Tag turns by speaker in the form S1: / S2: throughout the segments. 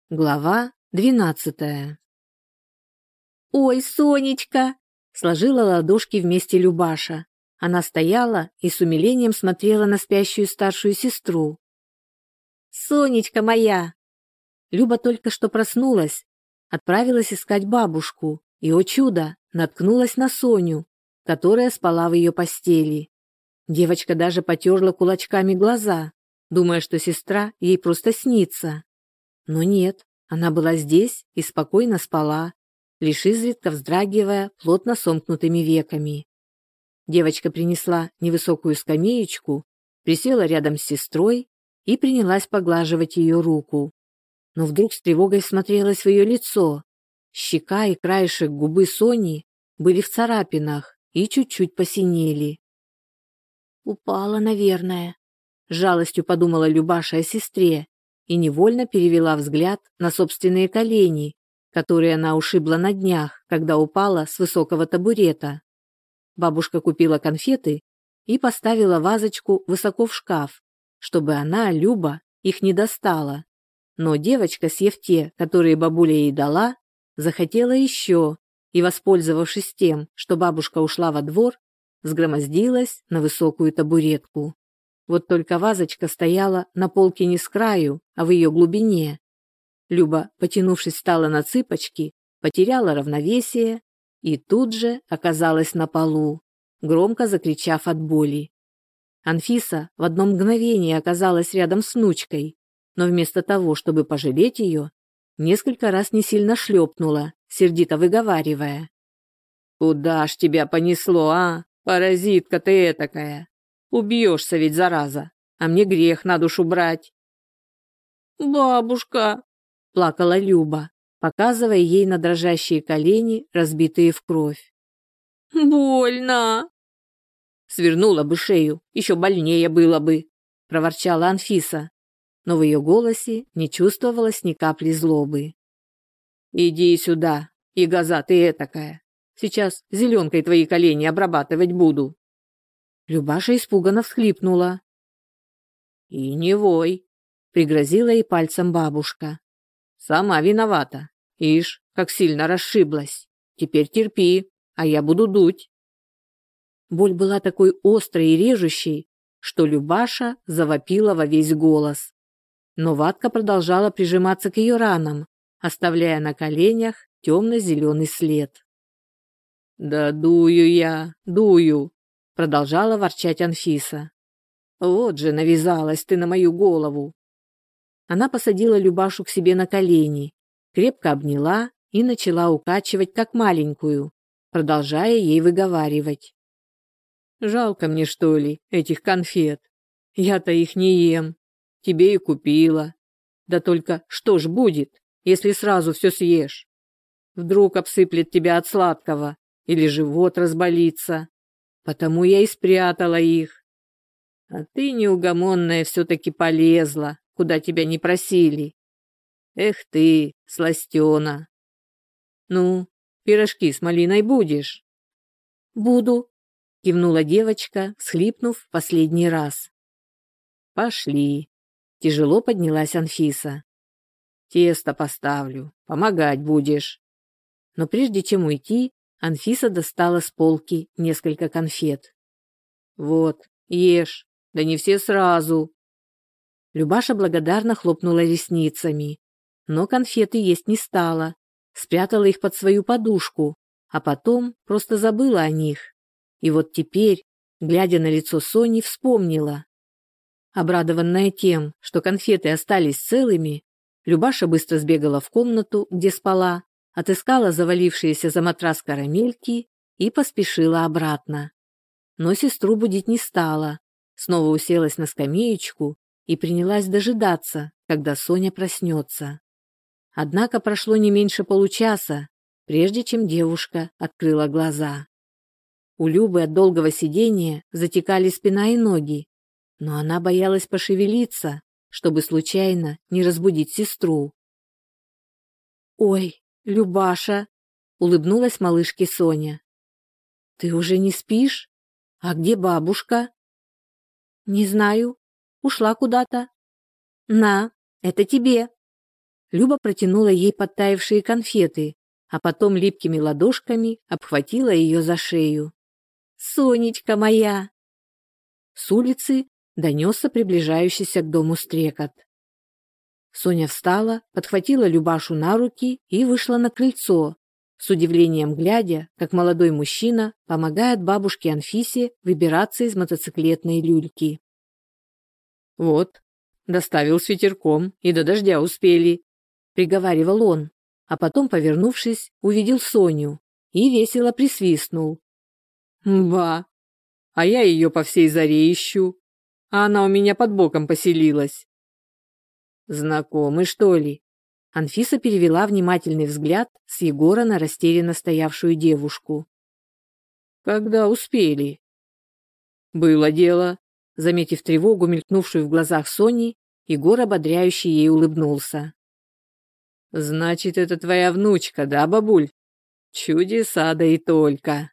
S1: Глава 12. «Ой, Сонечка!» — сложила ладошки вместе Любаша. Она стояла и с умилением смотрела на спящую старшую сестру. «Сонечка моя!» Люба только что проснулась, отправилась искать бабушку и, о чудо, наткнулась на Соню, которая спала в ее постели. Девочка даже потерла кулачками глаза, думая, что сестра ей просто снится. Но нет, она была здесь и спокойно спала, лишь изредка вздрагивая плотно сомкнутыми веками. Девочка принесла невысокую скамеечку, присела рядом с сестрой и принялась поглаживать ее руку. Но вдруг с тревогой смотрелась в ее лицо. Щека и краешек губы Сони были в царапинах и чуть-чуть посинели. «Упала, наверное», — с жалостью подумала Любаша о сестре и невольно перевела взгляд на собственные колени, которые она ушибла на днях, когда упала с высокого табурета. Бабушка купила конфеты и поставила вазочку высоко в шкаф, чтобы она, Люба, их не достала. Но девочка, съев те, которые бабуля ей дала, захотела еще и, воспользовавшись тем, что бабушка ушла во двор, взгромоздилась на высокую табуретку. Вот только вазочка стояла на полке не с краю, а в ее глубине. Люба, потянувшись, встала на цыпочки, потеряла равновесие и тут же оказалась на полу, громко закричав от боли. Анфиса в одно мгновение оказалась рядом с внучкой, но вместо того, чтобы пожалеть ее, несколько раз не сильно шлепнула, сердито выговаривая: «Куда ж тебя понесло, а? Паразитка ты этакая! Убьешься ведь, зараза, а мне грех на душу брать». «Бабушка!» – плакала Люба, показывая ей на дрожащие колени, разбитые в кровь. «Больно!» «Свернула бы шею, еще больнее было бы», – проворчала Анфиса, но в ее голосе не чувствовалось ни капли злобы. «Иди сюда, ягоза ты этакая, сейчас зеленкой твои колени обрабатывать буду». Любаша испуганно всхлипнула. «И не вой», — пригрозила ей пальцем бабушка. «Сама виновата. Ишь, как сильно расшиблась. Теперь терпи, а я буду дуть». Боль была такой острой и режущей, что Любаша завопила во весь голос. Но ватка продолжала прижиматься к ее ранам, оставляя на коленях темно-зеленый след. «Да дую я, дую», — продолжала ворчать Анфиса. «Вот же навязалась ты на мою голову». Она посадила Любашу к себе на колени, крепко обняла и начала укачивать, как маленькую, продолжая ей выговаривать: «Жалко мне, что ли, этих конфет? Я-то их не ем. Тебе и купила. Да только что ж будет, если сразу все съешь? Вдруг обсыплет тебя от сладкого или живот разболится. Потому я и спрятала их. А ты, неугомонная, все-таки полезла, куда тебя не просили. Эх ты, сластена. Ну, пирожки с малиной будешь?» «Буду», — кивнула девочка, всхлипнув в последний раз. «Пошли», — тяжело поднялась Анфиса. «Тесто поставлю, помогать будешь». Но прежде чем уйти, Анфиса достала с полки несколько конфет. «Вот, ешь. Да не все сразу». Любаша благодарно хлопнула ресницами, но конфеты есть не стала, спрятала их под свою подушку, а потом просто забыла о них. И вот теперь, глядя на лицо Сони, вспомнила. Обрадованная тем, что конфеты остались целыми, Любаша быстро сбегала в комнату, где спала, отыскала завалившиеся за матрас карамельки и поспешила обратно. Но сестру будить не стала. Снова уселась на скамеечку и принялась дожидаться, когда Соня проснется. Однако прошло не меньше получаса, прежде чем девушка открыла глаза. У Любы от долгого сидения затекали спина и ноги, но она боялась пошевелиться, чтобы случайно не разбудить сестру. «Ой, Любаша!» — улыбнулась малышке Соня. «Ты уже не спишь? А где бабушка?» «Не знаю. Ушла куда-то». «На, это тебе». Люба протянула ей подтаявшие конфеты, а потом липкими ладошками обхватила ее за шею. «Сонечка моя!» С улицы донесся приближающийся к дому стрекот. Соня встала, подхватила Любашу на руки и вышла на крыльцо, с удивлением глядя, как молодой мужчина помогает бабушке Анфисе выбираться из мотоциклетной люльки. «Вот, доставил с ветерком, и до дождя успели», — приговаривал он, а потом, повернувшись, увидел Соню и весело присвистнул. «Ба! А я ее по всей заре ищу, а она у меня под боком поселилась». «Знакомы, что ли?» Анфиса перевела внимательный взгляд с Егора на растерянно стоявшую девушку. «Когда успели?» «Было дело», — заметив тревогу, мелькнувшую в глазах Сони, Егор ободряюще ей улыбнулся. «Значит, это твоя внучка, да, бабуль? Чудеса, да и только».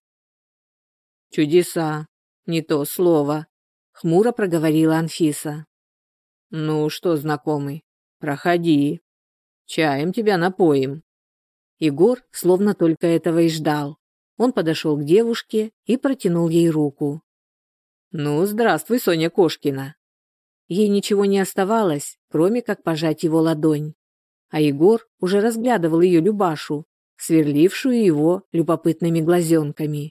S1: «Чудеса, не то слово», — хмуро проговорила Анфиса. «Ну что, знакомый, проходи. Чаем тебя напоим». Егор словно только этого и ждал. Он подошел к девушке и протянул ей руку. «Ну, здравствуй, Соня Кошкина». Ей ничего не оставалось, кроме как пожать его ладонь. А Егор уже разглядывал ее Любашу, сверлившую его любопытными глазенками.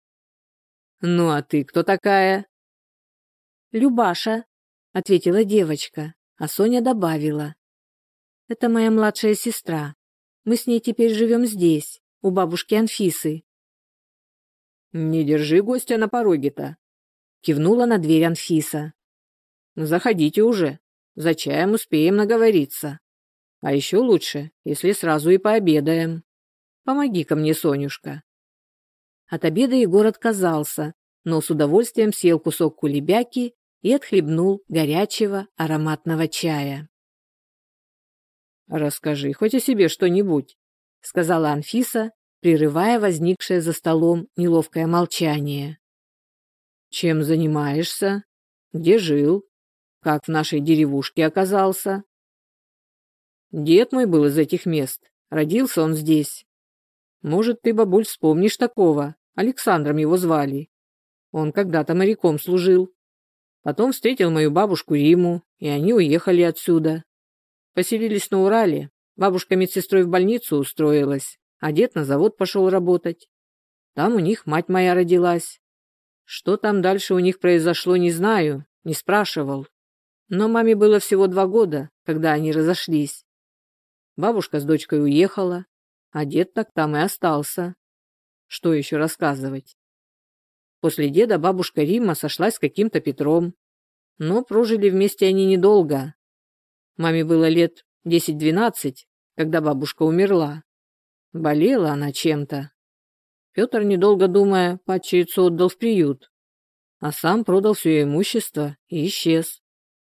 S1: «Ну, а ты кто такая?» «Любаша», — ответила девочка, а Соня добавила. «Это моя младшая сестра. Мы с ней теперь живем здесь, у бабушки Анфисы». «Не держи гостя на пороге-то», — кивнула на дверь Анфиса. «Заходите уже, за чаем успеем наговориться. А еще лучше, если сразу и пообедаем. Помоги-ка мне, Сонюшка». От обеда Егор отказался, но с удовольствием съел кусок кулебяки и отхлебнул горячего ароматного чая. «Расскажи хоть о себе что-нибудь», — сказала Анфиса, прерывая возникшее за столом неловкое молчание. «Чем занимаешься? Где жил? Как в нашей деревушке оказался?» «Дед мой был из этих мест. Родился он здесь. Может, ты, бабуль, вспомнишь такого? Александром его звали. Он когда-то моряком служил. Потом встретил мою бабушку Риму, и они уехали отсюда. Поселились на Урале. Бабушка медсестрой в больницу устроилась, а дед на завод пошел работать. Там у них мать моя родилась. Что там дальше у них произошло, не знаю, не спрашивал. Но маме было всего 2 года, когда они разошлись. Бабушка с дочкой уехала, а дед так там и остался. Что еще рассказывать? После деда бабушка Рима сошлась с каким-то Петром, но прожили вместе они недолго. Маме было лет 10-12, когда бабушка умерла. Болела она чем-то. Петр, недолго думая, падчерицу отдал в приют, а сам продал все имущество и исчез.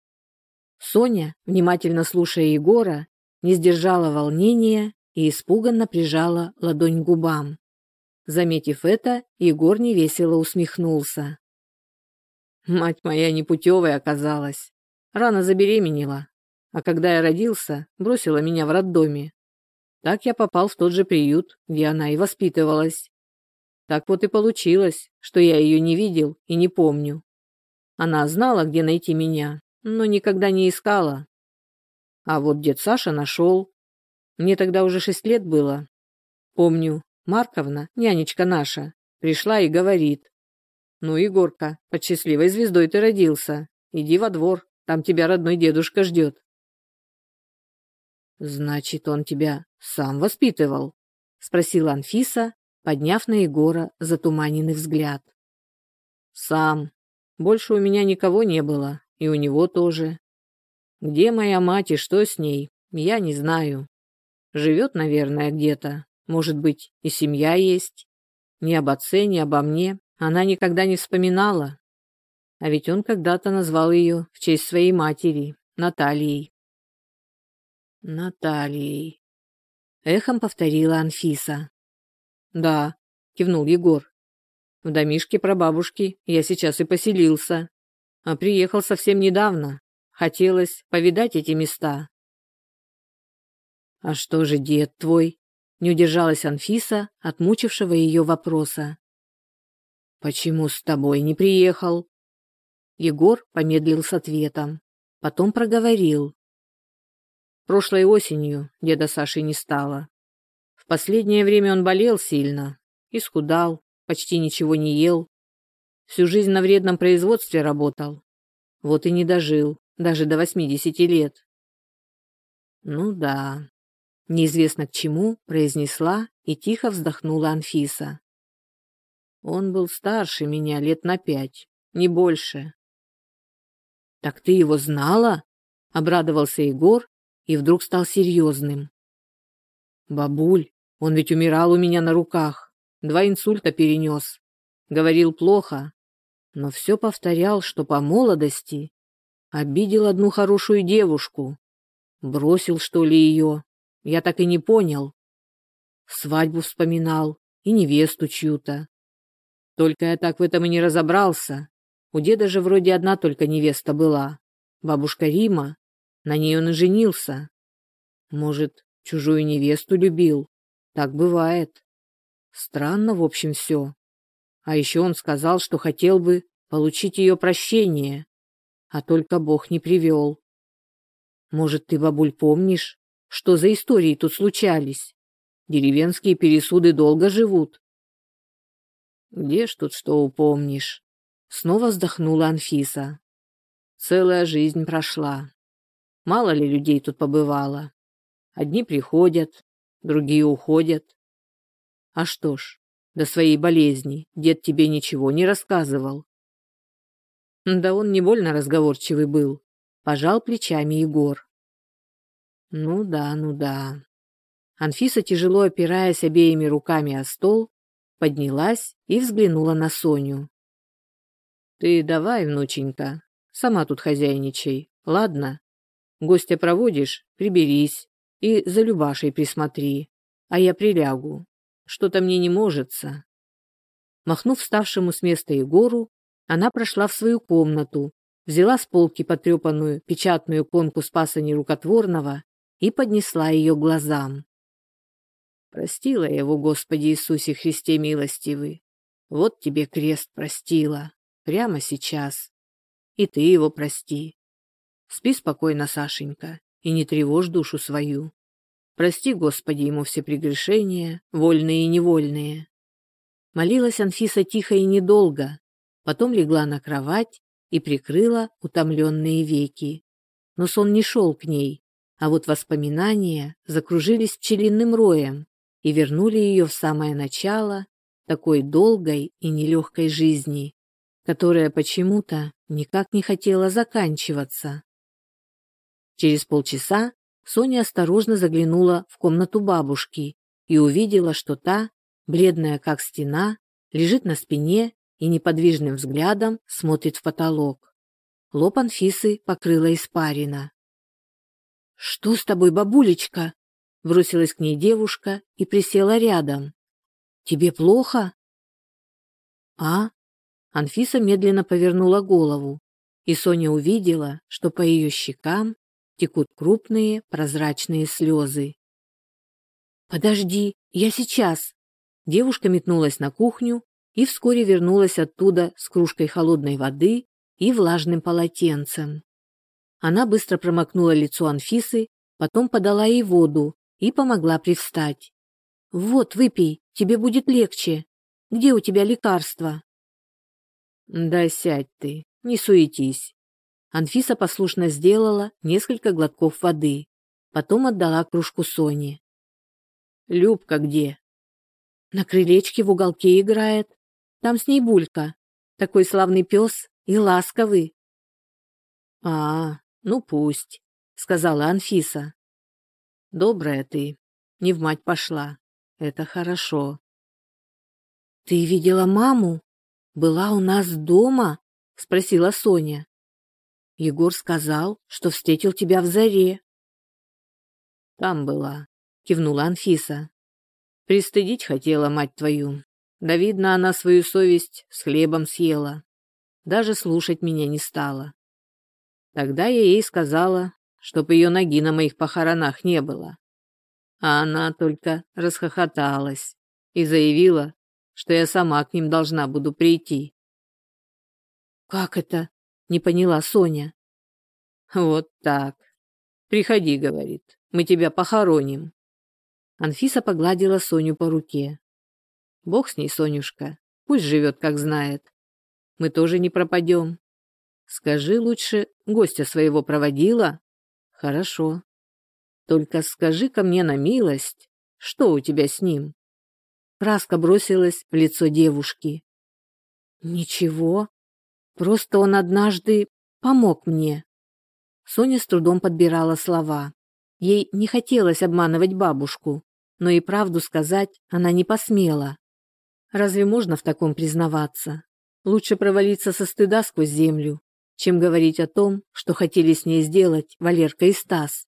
S1: Соня, внимательно слушая Егора, не сдержала волнения и испуганно прижала ладонь к губам. Заметив это, Егор невесело усмехнулся. «Мать моя непутевая оказалась. Рано забеременела. А когда я родился, бросила меня в роддоме. Так я попал в тот же приют, где она и воспитывалась. Так вот и получилось, что я ее не видел и не помню. Она знала, где найти меня, но никогда не искала. А вот дед Саша нашел. Мне тогда уже 6 лет было. Помню, Марковна, нянечка наша, пришла и говорит: «Ну, Егорка, под счастливой звездой ты родился. Иди во двор, там тебя родной дедушка ждет». «Значит, он тебя сам воспитывал?» — спросила Анфиса, подняв на Егора затуманенный взгляд. «Сам. Больше у меня никого не было, и у него тоже. Где моя мать и что с ней, я не знаю. Живет, наверное, где-то. Может быть, и семья есть. Ни об отце, ни обо мне она никогда не вспоминала. А ведь он когда-то назвал ее в честь своей матери, Натальей». «Натальей», — эхом повторила Анфиса. «Да», — кивнул Егор. «В домишке прабабушки я сейчас и поселился, а приехал совсем недавно. Хотелось повидать эти места». А что же дед твой? Не удержалась Анфиса от мучившего ее вопроса. Почему с тобой не приехал? Егор помедлил с ответом, потом проговорил. Прошлой осенью деда Саши не стало. В последнее время он болел сильно, исхудал, почти ничего не ел. Всю жизнь на вредном производстве работал. Вот и не дожил, даже до 80 лет. Ну да, неизвестно к чему произнесла и тихо вздохнула Анфиса. Он был старше меня лет на 5, не больше. Так ты его знала? Обрадовался Егор и вдруг стал серьезным. Бабуль, он ведь умирал у меня на руках, 2 инсульта перенес. Говорил плохо, но все повторял, что по молодости обидел одну хорошую девушку. Бросил, что ли, ее? Я так и не понял. Свадьбу вспоминал и невесту чью-то. Только я так в этом и не разобрался. У деда же вроде одна только невеста была. Бабушка Рима. На ней он и женился. Может, чужую невесту любил? Так бывает. Странно, в общем, все. А еще он сказал, что хотел бы получить ее прощение, а только Бог не привел. Может, ты, бабуль, помнишь, что за истории тут случались? Деревенские пересуды долго живут. Где ж тут что упомнишь? Снова вздохнула Анфиса. Целая жизнь прошла. Мало ли людей тут побывало. Одни приходят, другие уходят. А что ж, до своей болезни дед тебе ничего не рассказывал? Да он не больно разговорчивый был, пожал плечами Егор. Ну да, ну да. Анфиса, тяжело опираясь обеими руками о стол, поднялась и взглянула на Соню. Ты давай, внученька, сама тут хозяйничай, ладно? Гостя проводишь, приберись и за Любашей присмотри, а я прилягу. Что-то мне не можется. Махнув вставшему с места Егору, она прошла в свою комнату, взяла с полки потрепанную печатную иконку Спаса Нерукотворного и поднесла ее к глазам. Простила я его, Господи Иисусе Христе милостивый. Вот тебе крест простила, прямо сейчас. И ты его прости. Спи спокойно, Сашенька, и не тревожь душу свою. Прости, Господи, ему все прегрешения, вольные и невольные. Молилась Анфиса тихо и недолго, потом легла на кровать и прикрыла утомленные веки. Но сон не шел к ней, а вот воспоминания закружились пчелиным роем и вернули ее в самое начало такой долгой и нелегкой жизни, которая почему-то никак не хотела заканчиваться. Через полчаса Соня осторожно заглянула в комнату бабушки и увидела, что та, бледная как стена, лежит на спине и неподвижным взглядом смотрит в потолок. Лоб Анфисы покрыла испарина. «Что с тобой, бабулечка?» Бросилась к ней девушка и присела рядом. «Тебе плохо?» «А?» Анфиса медленно повернула голову, и Соня увидела, что по ее щекам текут крупные прозрачные слезы. «Подожди, я сейчас!» Девушка метнулась на кухню и вскоре вернулась оттуда с кружкой холодной воды и влажным полотенцем. Она быстро промокнула лицо Анфисы, потом подала ей воду и помогла привстать. «Вот, выпей, тебе будет легче. Где у тебя лекарство?» «Да сядь ты, не суетись». Анфиса послушно сделала несколько глотков воды, потом отдала кружку Соне. «Любка где?» «На крылечке в уголке играет. Там с ней Булька. Такой славный пес и ласковый». Ну пусть», — сказала Анфиса. «Добрая ты, не в мать пошла. Это хорошо». «Ты видела маму? Была у нас дома?» — спросила Соня. «Егор сказал, что встретил тебя в заре». «Там была», — кивнула Анфиса. «Пристыдить хотела мать твою. Да, видно, она свою совесть с хлебом съела. Даже слушать меня не стала. Тогда я ей сказала, чтоб ее ноги на моих похоронах не было. А она только расхохоталась и заявила, что я сама к ним должна буду прийти. «Как это?» – не поняла Соня. «Вот так. Приходи, — говорит, — мы тебя похороним». Анфиса погладила Соню по руке. «Бог с ней, Сонюшка, пусть живет, как знает. Мы тоже не пропадем. Скажи лучше, гостя своего проводила?» «Хорошо. Только скажи-ка мне на милость, что у тебя с ним?» Краска бросилась в лицо девушки. «Ничего. Просто он однажды помог мне». Соня с трудом подбирала слова. Ей не хотелось обманывать бабушку, но и правду сказать она не посмела. Разве можно в таком признаваться? Лучше провалиться со стыда сквозь землю, чем говорить о том, что хотели с ней сделать Валерка и Стас.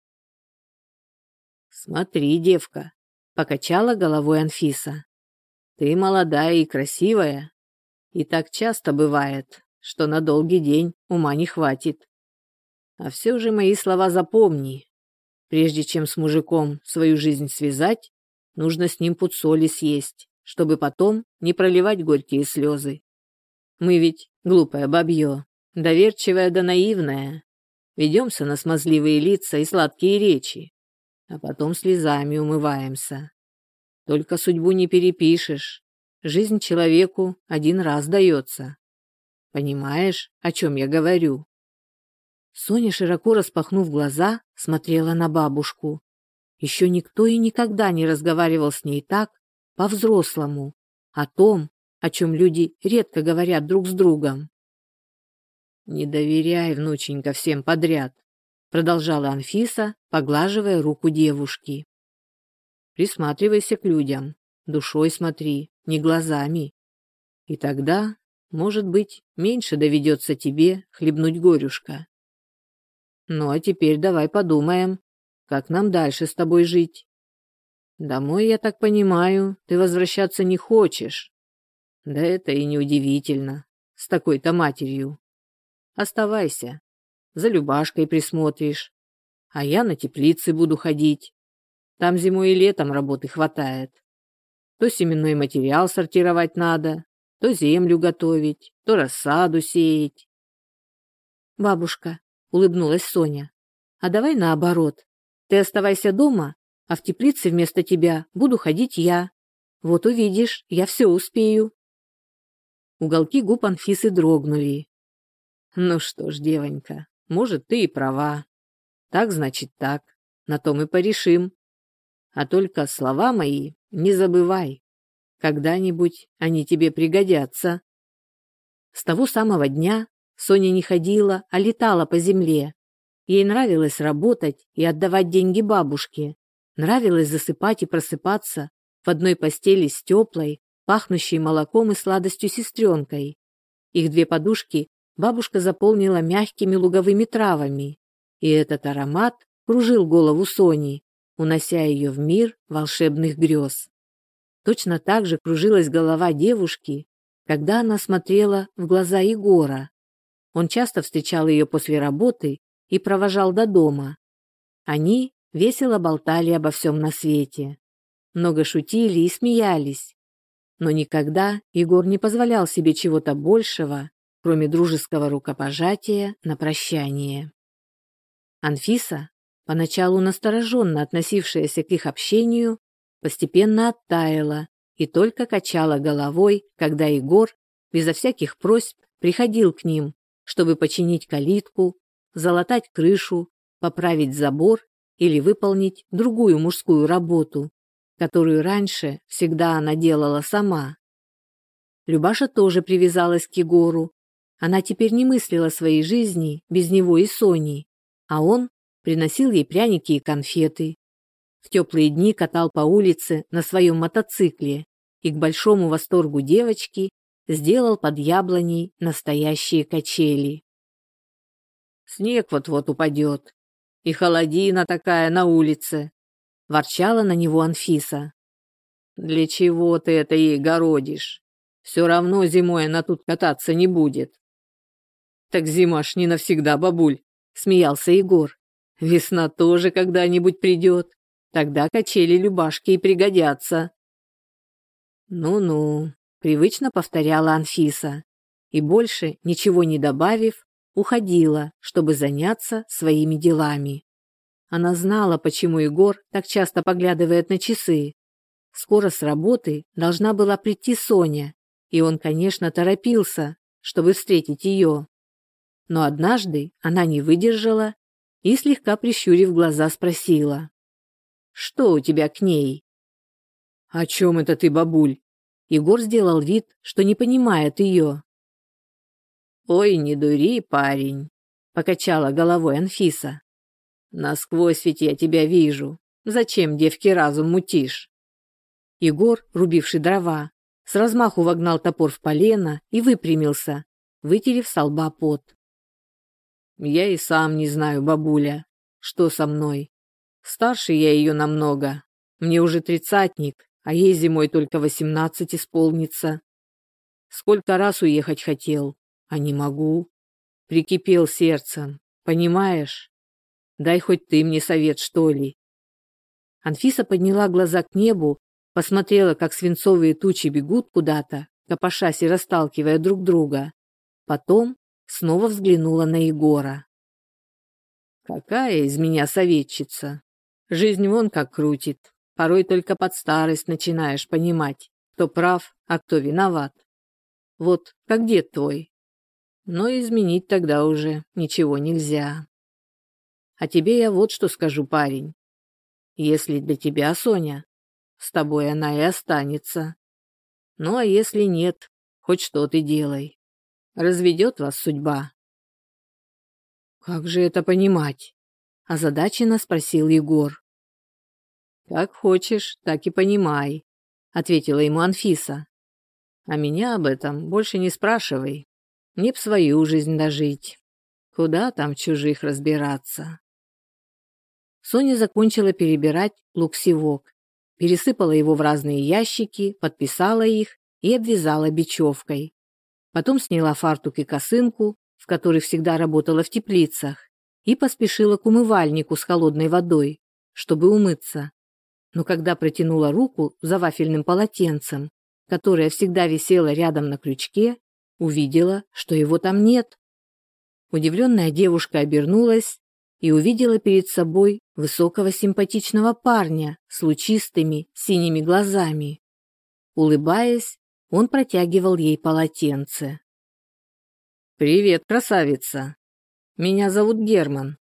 S1: «Смотри, девка», — покачала головой Анфиса. «Ты молодая и красивая, и так часто бывает, что на долгий день ума не хватит. А все же мои слова запомни. Прежде чем с мужиком свою жизнь связать, нужно с ним пуд соли съесть, чтобы потом не проливать горькие слезы. Мы ведь, глупое бабье, доверчивое да наивное, ведемся на смазливые лица и сладкие речи, а потом слезами умываемся. Только судьбу не перепишешь. Жизнь человеку один раз дается. Понимаешь, о чем я говорю?» Соня, широко распахнув глаза, смотрела на бабушку. Еще никто и никогда не разговаривал с ней так, по-взрослому, о том, о чем люди редко говорят друг с другом. «Не доверяй, внученька, всем подряд», — продолжала Анфиса, поглаживая руку девушки. «Присматривайся к людям, душой смотри, не глазами. И тогда, может быть, меньше доведется тебе хлебнуть горюшка. Ну а теперь давай подумаем, как нам дальше с тобой жить. Домой, я так понимаю, ты возвращаться не хочешь. Да это и неудивительно, с такой-то матерью. Оставайся, за Любашкой присмотришь, а я на теплицы буду ходить. Там зимой и летом работы хватает. То семенной материал сортировать надо, то землю готовить, то рассаду сеять». «Бабушка», — улыбнулась Соня, — «а давай наоборот. Ты оставайся дома, а в теплице вместо тебя буду ходить я. Вот увидишь, я все успею». Уголки губ Анфисы дрогнули. «Ну что ж, девонька, может, ты и права. Так значит так, на том и порешим. А только слова мои не забывай. Когда-нибудь они тебе пригодятся». С того самого дня Соня не ходила, а летала по земле. Ей нравилось работать и отдавать деньги бабушке. Нравилось засыпать и просыпаться в одной постели с теплой, пахнущей молоком и сладостью сестренкой. Их две подушки бабушка заполнила мягкими луговыми травами, и этот аромат кружил голову Сони, унося ее в мир волшебных грез. Точно так же кружилась голова девушки, когда она смотрела в глаза Егора. Он часто встречал ее после работы и провожал до дома. Они весело болтали обо всем на свете, много шутили и смеялись. Но никогда Егор не позволял себе чего-то большего, кроме дружеского рукопожатия на прощание. Анфиса, поначалу настороженно относившаяся к их общению, постепенно оттаяла и только качала головой, когда Егор, безо всяких просьб, приходил к ним, чтобы починить калитку, залатать крышу, поправить забор или выполнить другую мужскую работу, которую раньше всегда она делала сама. Любаша тоже привязалась к Егору. Она теперь не мыслила своей жизни без него и Сони, а он приносил ей пряники и конфеты. В теплые дни катал по улице на своем мотоцикле и к большому восторгу девочки сделал под яблоней настоящие качели. «Снег вот-вот упадет, и холодина такая на улице», – ворчала на него Анфиса. «Для чего ты это ей городишь? Все равно зимой она тут кататься не будет». «Так зима ж не навсегда, бабуль», – смеялся Егор. «Весна тоже когда-нибудь придет. Тогда качели-любашки и пригодятся». «Ну-ну», — привычно повторяла Анфиса, и больше, ничего не добавив, уходила, чтобы заняться своими делами. Она знала, почему Егор так часто поглядывает на часы. Скоро с работы должна была прийти Соня, и он, конечно, торопился, чтобы встретить ее. Но однажды она не выдержала и, слегка прищурив глаза, спросила: «Что у тебя к ней?» «О чем это ты, бабуль?» Егор сделал вид, что не понимает ее. «Ой, не дури, парень», — покачала головой Анфиса. «Насквозь ведь я тебя вижу. Зачем девке разум мутишь?» Егор, рубивший дрова, с размаху вогнал топор в полено и выпрямился, вытерев со лба пот. «Я и сам не знаю, бабуля, что со мной. Старше я ее намного. Мне уже 30-ник, а ей зимой только 18 исполнится. Сколько раз уехать хотел, а не могу. Прикипел сердцем, понимаешь? Дай хоть ты мне совет, что ли». Анфиса подняла глаза к небу, посмотрела, как свинцовые тучи бегут куда-то, копошась и расталкивая друг друга. Потом снова взглянула на Егора. «Какая из меня советчица? Жизнь вон как крутит. Порой только под старость начинаешь понимать, кто прав, а кто виноват. Вот как дед твой. Но изменить тогда уже ничего нельзя. А тебе я вот что скажу, парень. Если для тебя, Соня, с тобой она и останется. Ну, а если нет, хоть что ты делай. Разведет вас судьба». «Как же это понимать?» – озадаченно спросил Егор. «Как хочешь, так и понимай», – ответила ему Анфиса. «А меня об этом больше не спрашивай. Мне б свою жизнь дожить. Куда там в чужих разбираться?» Соня закончила перебирать лук-севок, пересыпала его в разные ящики, подписала их и обвязала бечевкой. Потом сняла фартук и косынку, в которых всегда работала в теплицах, и поспешила к умывальнику с холодной водой, чтобы умыться. Но когда протянула руку за вафельным полотенцем, которое всегда висело рядом на крючке, увидела, что его там нет. Удивленная девушка обернулась и увидела перед собой высокого симпатичного парня с лучистыми синими глазами. Улыбаясь, он протягивал ей полотенце. «Привет, красавица. Меня зовут Герман.